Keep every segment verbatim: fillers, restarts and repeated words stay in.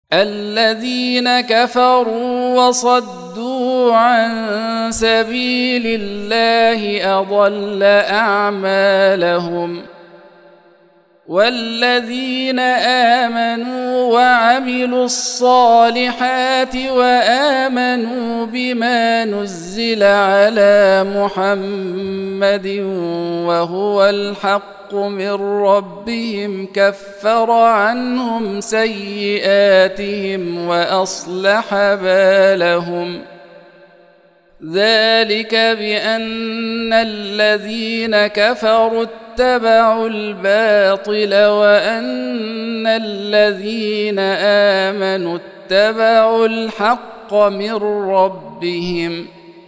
الذين كفروا وصدوا عن سبيل الله أضل أعمالهم والذين آمنوا وعملوا الصالحات وآمنوا بما نزل على محمد وهو الحق من ربهم كفر عنهم سيئاتهم وأصلح بالهم ذلك بأن الذين كفروا اتبعوا الباطل وأن الذين آمنوا اتبعوا الحق من ربهم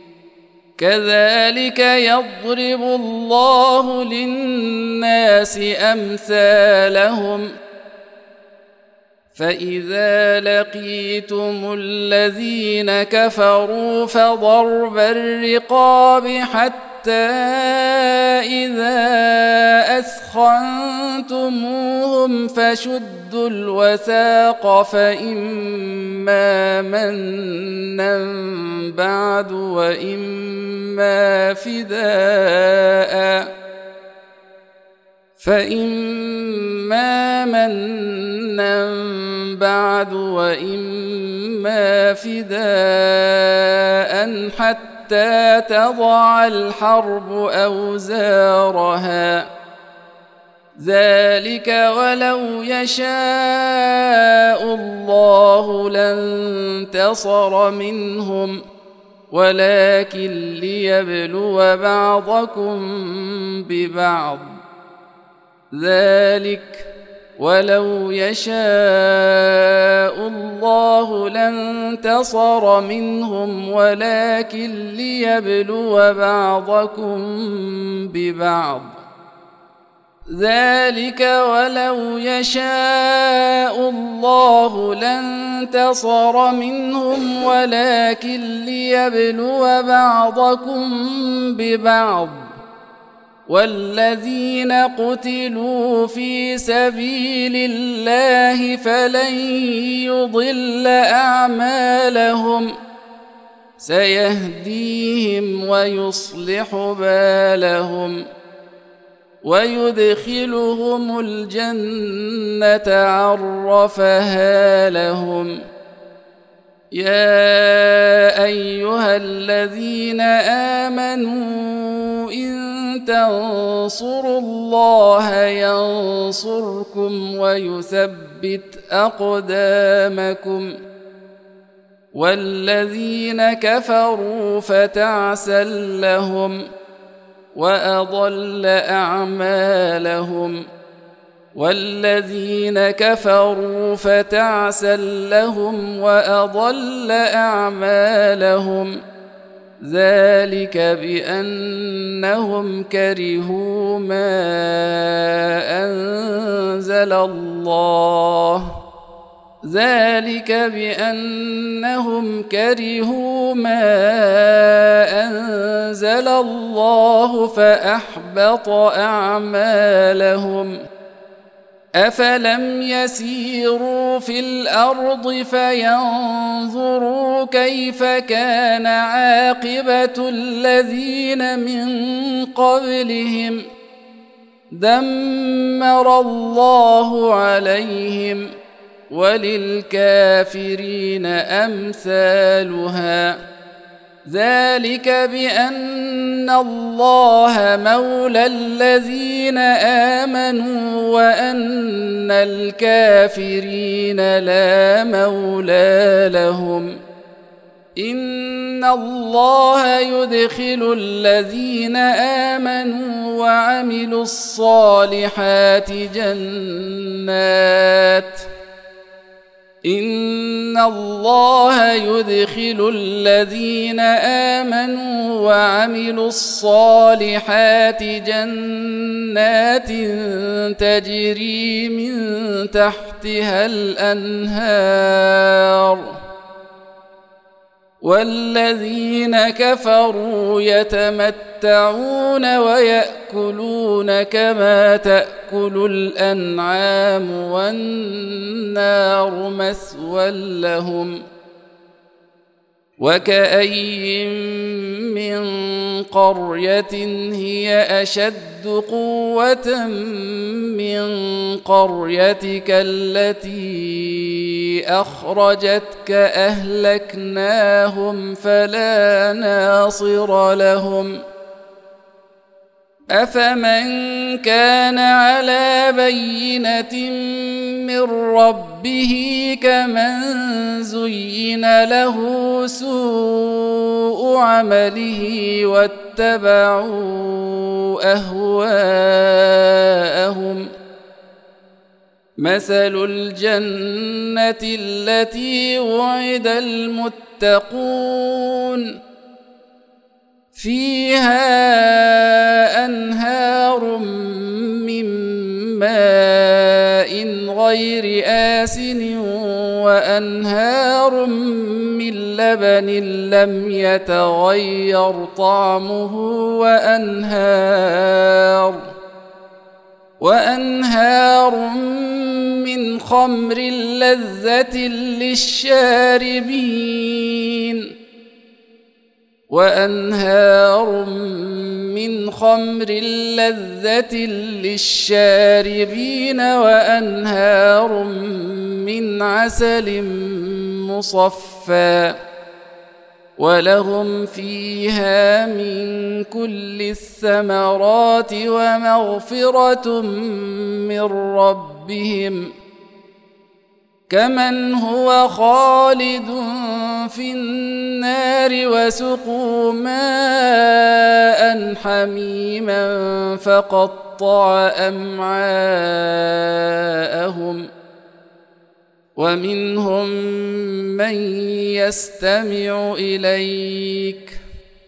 كذلك يضرب الله للناس أمثالهم فإذا لقيتم الذين كفروا فضرب الرقاب حتى إذا أثخنتموهم فشدوا الوثاق فإما منا بعد وإما فداء فإما منا بعد وإما فداء حتى تضع الحرب أوزارها ذلك ولو يشاء الله لانتصر منهم ولكن ليبلو بعضكم ببعض ذلك ولو يشاء الله لانتصر منهم ولكن ليبلو بعضكم ببعض ذلك ولو يشاء الله لانتصر منهم ولكن ليبلو بعضكم ببعض والذين قتلوا في سبيل الله فلن يضل أعمالهم سيهديهم ويصلح بالهم ويدخلهم الجنة عرفها لهم يا أيها الذين آمنوا إن تنصروا الله ينصركم ويثبت أقدامكم والذين كفروا فتعسا لهم وأضل أعمالهم والذين كفروا فتعسا لهم وأضل أعمالهم ذلك بأنهم كرهوا ما أنزل الله ذلك بأنهم كرهوا ما أنزل الله فأحبط أعمالهم أفلم يسيروا في الأرض فينظروا كيف كان عاقبة الذين من قبلهم دمر الله عليهم وللكافرين أمثالها ذلك بأن الله مولى الذين آمنوا وأن الكافرين لا مولى لهم إن الله يدخل الذين آمنوا وعملوا الصالحات جنات إن الله يدخل الذين آمنوا وعملوا الصالحات جنات تجري من تحتها الأنهار والذين كفروا يتمتعون ويأكلون كما تأكل الأنعام والنار مثوى لهم وكأي من قرية هي أشد قوة من قريتك التي أخرجتك أهلكناهم فلا ناصر لهم أفمن كان على بينة من ربه كمن زين له سوء عمله واتبعوا أهواءهم مثل الجنة التي وعد المتقون فيها أنهار من ماء غير آسن وأنهار من لبن لم يتغير طعمه وأنهار وأنهار من خمر لذة للشاربين وأنهار من خمر لذة للشاربين وأنهار من عسل مصفى ولهم فيها من كل الثمرات ومغفرة من ربهم كمن هو خالد في النار وسقوا ماء حميما فقطع أمعاءهم ومنهم من يستمع إليك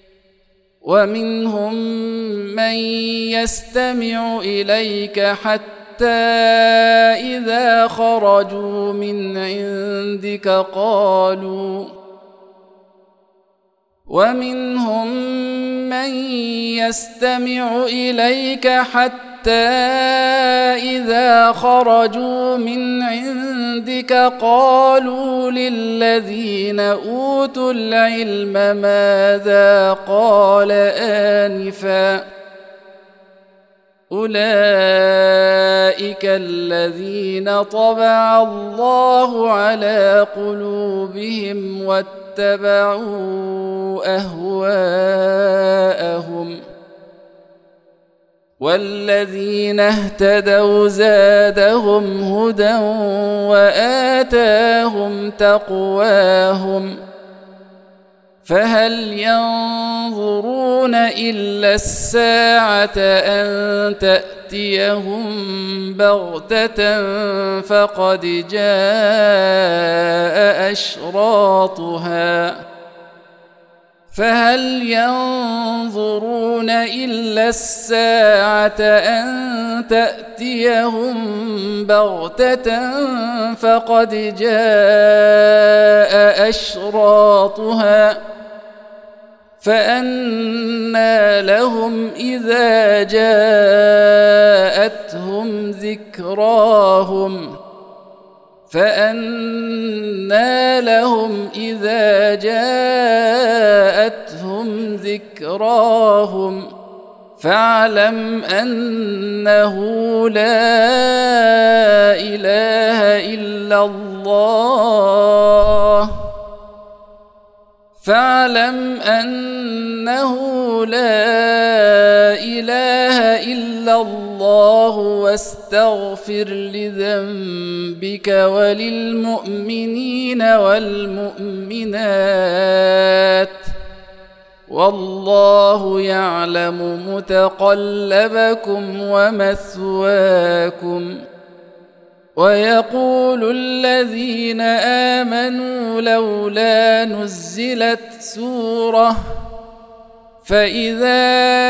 ومنهم من يستمع إليك حتى إذا خرجوا من عندك قالوا ومنهم من يستمع إليك حتى إذا خرجوا من عندك قالوا للذين أوتوا العلم ماذا قال آنفا أولئك الذين طبع الله على قلوبهم واتبعوا أهواءهم والذين اهتدوا زادهم هدى وآتاهم تقواهم فهل ينظرون إلا الساعة أن تأتيهم بغتة فقد جاء أشراطها فهل ينظرون إلا الساعة أن تأتيهم بغتة فقد جاء أشراطها فأنى لهم إذا جاءتهم ذكراهم فأنى لهم إذا جاءتهم ذكراهم فاعلم أنه لا إله إلا الله فاعلم أنه لا إله إلا الله واستغفر لذنبك وللمؤمنين والمؤمنات والله يعلم متقلبكم ومثواكم ويقول الذين آمنوا لولا نزلت سورة فإذا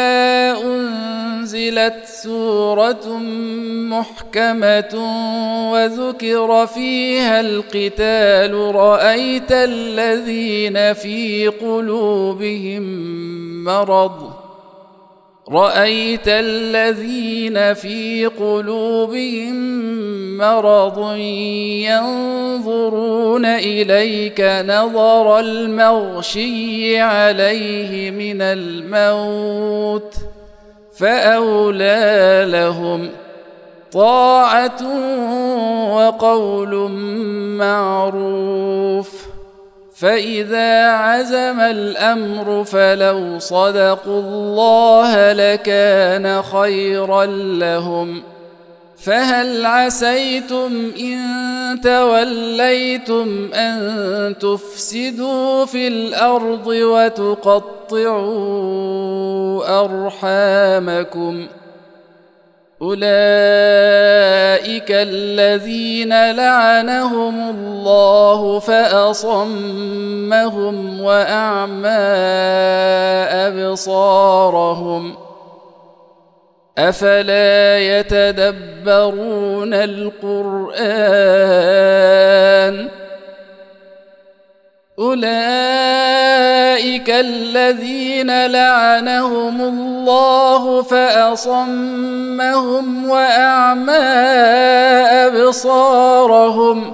أنزلت سورة محكمة وذكر فيها القتال رأيت الذين في قلوبهم مرض رأيت الذين في قلوبهم مرض ينظرون إليك نظر المغشي عليه من الموت فأولى لهم طاعة وقول معروف فإذا عزم الأمر فلو صدقوا الله لكان خيرا لهم فهل عسيتم إن توليتم أن تفسدوا في الأرض وتقطعوا أرحامكم أولئك الذين لعنهم الله فأصمهم وأعمى أبصارهم أفلا يتدبرون القرآن أولئك الذين لعنهم الله فأصمهم وأعمى أبصارهم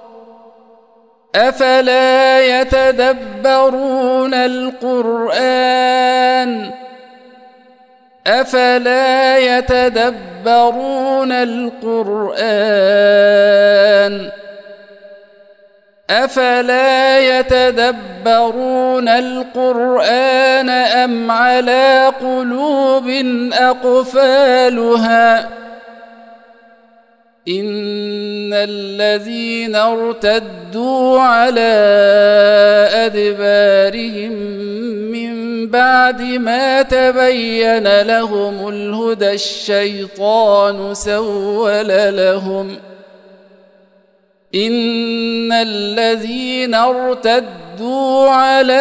أفلا يتدبرون القرآن أفلا يتدبرون القرآن أفلا يتدبرون القرآن أم على قلوب أقفالها إن الذين ارتدوا على أدبارهم من بعد ما تبين لهم الهدى الشيطان سول لهم إن الذين ارتدوا على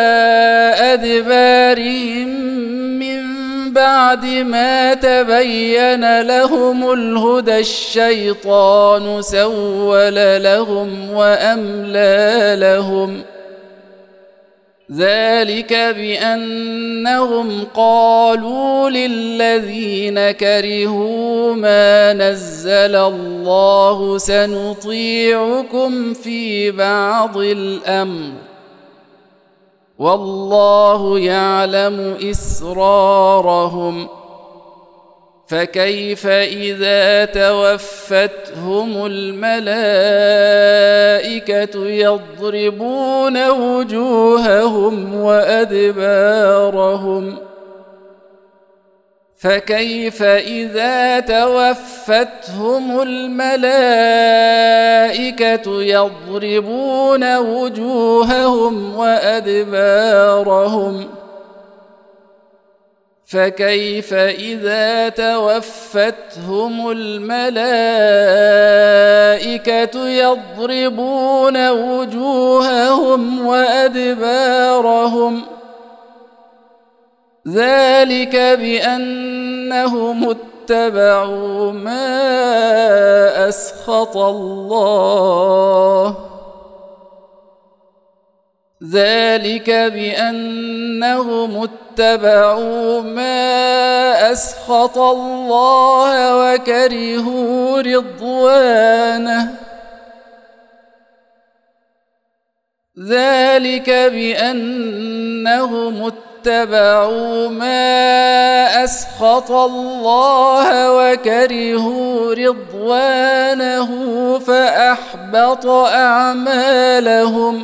أدبارهم من بعد ما تبين لهم الهدى الشيطان سول لهم وأملى لهم ذلك بأنهم قالوا للذين كرهوا ما نزل الله سنطيعكم في بعض الأمر والله يعلم إسرارهم فكيف إذا توفتهم الملائكة يضربون وجوههم وأدبارهم فكيف إذا توفتهم الملائكة يضربون وجوههم وأدبارهم فكيف إذا توفتهم الملائكة يضربون وجوههم وأدبارهم ذلك بأنهم اتبعوا ما أسخط الله ذلك بأنهم اتبعوا ما أسخط الله وكرهوا رضوانه ذلك بأنهم اتبعوا ما أسخط الله وكرهوا رضوانه فأحبط أعمالهم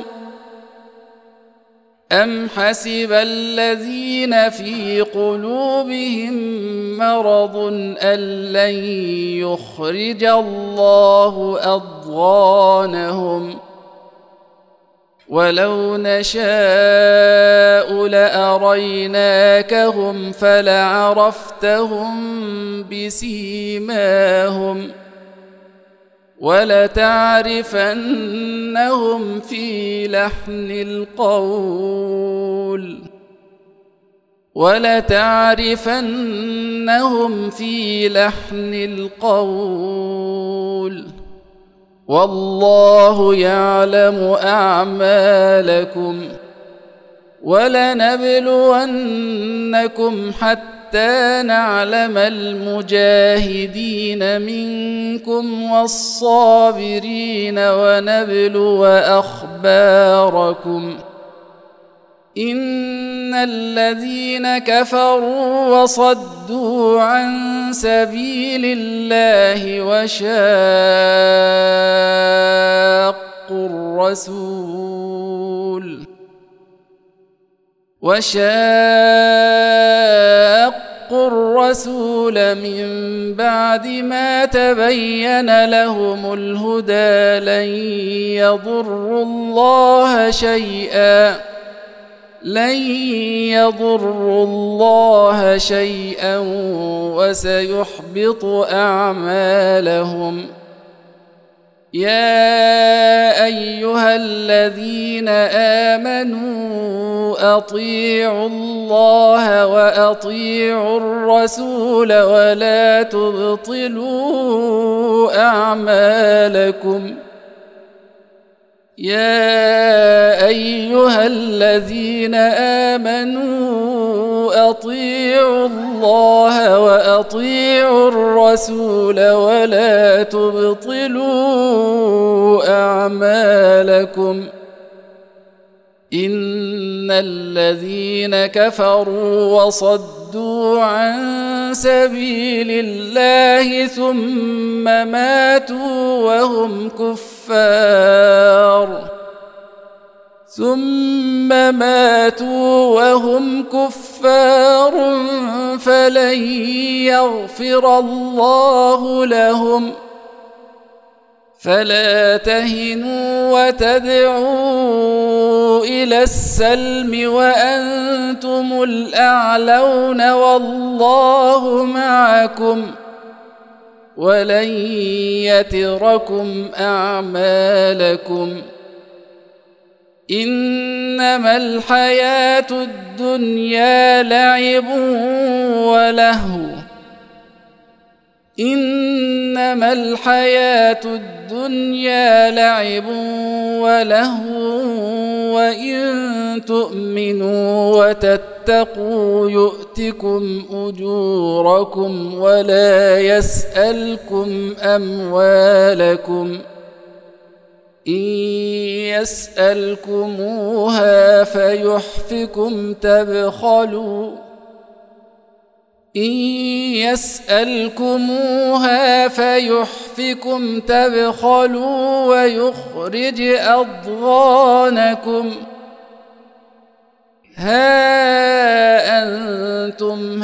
أم حسب الذين في قلوبهم مرض أن لن يخرج الله أضغانهم ولو نشاء لأريناكهم فلعرفتهم بسيماهم ولتعرفنهم في لحن القول ولتعرفنهم في لحن القول والله يعلم أعمالكم ولنبلونكم حتى نعلم المجاهدين منكم والصابرين ونبلو أخباركم إن الذين كفروا وصدوا عن سبيل الله وشاقوا الرسول وشاقوا الرسول من بعد ما تبين لهم الهدى لن يضروا الله شيئا لن يضروا الله شيئا وسيحبط أعمالهم يا أيها الذين آمنوا أطيعوا الله وأطيعوا الرسول ولا تبطلوا أعمالكم يا أيها الذين آمنوا أطيعوا الله وأطيعوا الرسول ولا تبطلوا أعمالكم إن الذين كفروا وصدوا عن سبيل الله ثم ماتوا وهم كفار ثم ماتوا وهم كفار فلن يغفر الله لهم فلا تهنوا وتدعوا إلى السلم وأنتم الأعلون والله معكم ولن يتركم أعمالكم إنما الحياة الدنيا لعب ولهو إنما الحياة الدنيا لعب ولهو وإن تؤمنوا وتتقوا يؤتكم أجوركم ولا يسألكم أموالكم إن يسألكموها فيحفكم تبخلوا إن يسألكموها فيحفكم تبخلوا ويخرج أضغانكم ها أنتم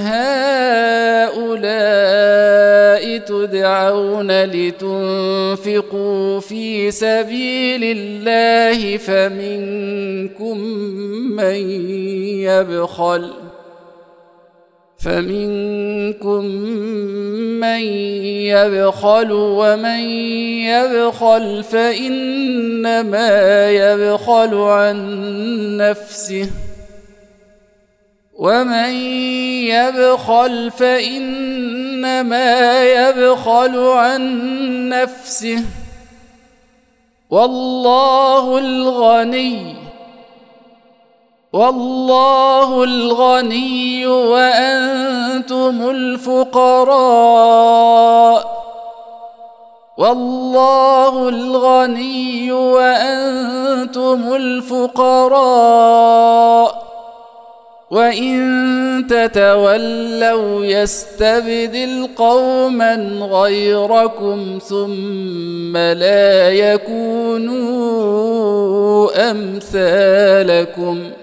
هؤلاء تدعون لتنفقوا في سبيل الله فمنكم من يبخل فمنكم من يبخل ومن يبخل فإنما يبخل عن نفسه ومن يبخل فإنما يبخل عن نفسه والله الغني والله الغني وأنتم الفقراء والله الغني وأنتم الفقراء وإن تتولوا يستبدل قوما غيركم ثم لا يكونوا أمثالكم